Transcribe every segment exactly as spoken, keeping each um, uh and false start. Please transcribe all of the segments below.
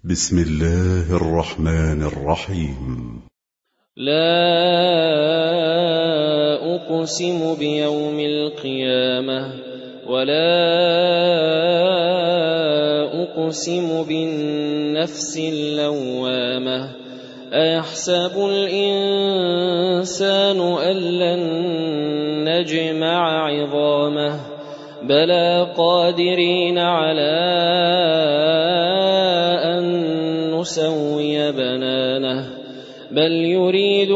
بسم الله الرحمن الرحيم. لا أقسم بيوم القيامة ولا أقسم بالنفس اللوامة أيحسب الإنسان أن لن نجمع عظامه بلى قادرين على أن نسوي بنانه بل يريد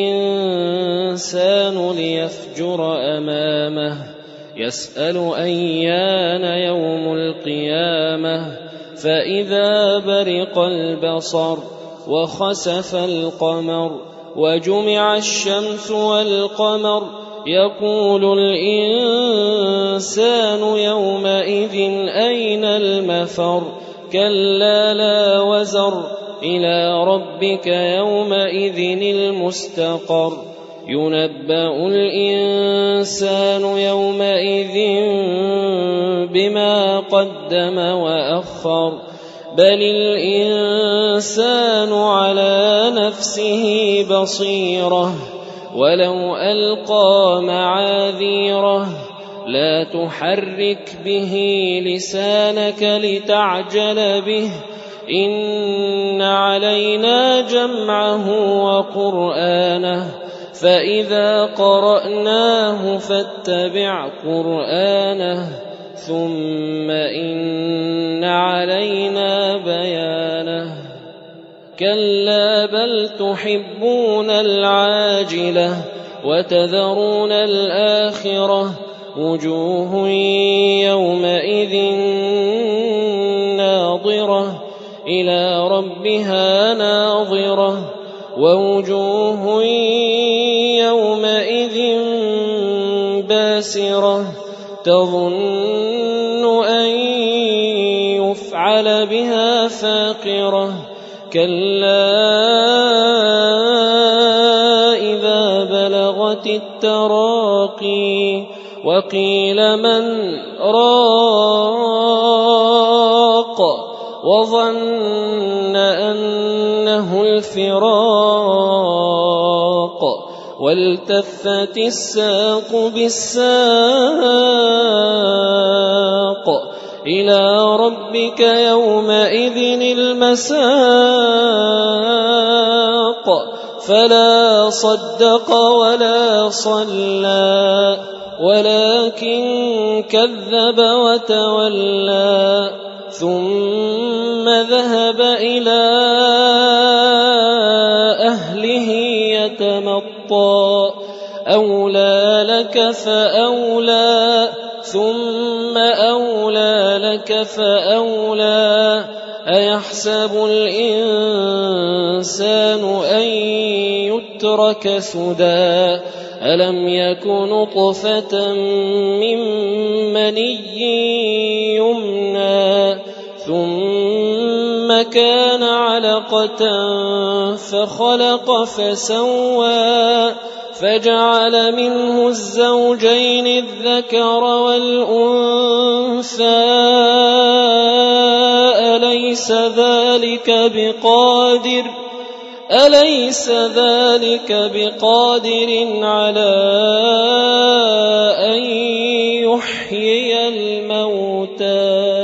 الإنسان ليفجر أمامه يسأل أيان يوم القيامة فإذا برق البصر وخسف القمر وجمع الشمس والقمر يقول الإنسان يومئذ أين المفر كلا لا وزر إلى ربك يومئذ المستقر ينبأ الإنسان يومئذ بما قدم وأخر بل الإنسان على نفسه بصيرة ولو ألقى معاذيره لا تحرك به لسانك لتعجل به إن علينا جمعه وقرآنه فإذا قرأناه فاتبع قرآنه ثم إن علينا بيانه كلا بل تحبون العاجلة وتذرون الآخرة وجوه يومئذ ناظرة إلى ربها ناظرة ووجوه يومئذ باسرة تظن أن يفعل بها فاقرة كلا إذا بلغت التراقي وقيل من راق وظن أنه الفراق والتفت الساق بالساق إلى ربك يومئذ المساق فلا صدق ولا صلى ولكن كذب وتولى ثم ذهب إلى أهله يتمطى أولى لك فأولى ثم أولى لك فأولى أيحسب الإنسان أن يترك سدى ألم يك نطفة من مني يمنى ثم كان علقة فخلق فسوى فجعل منه الزوجين الذكر والأنثى أليس ذلك بقادر أليس ذلك بقادر على أن يحيي الموتى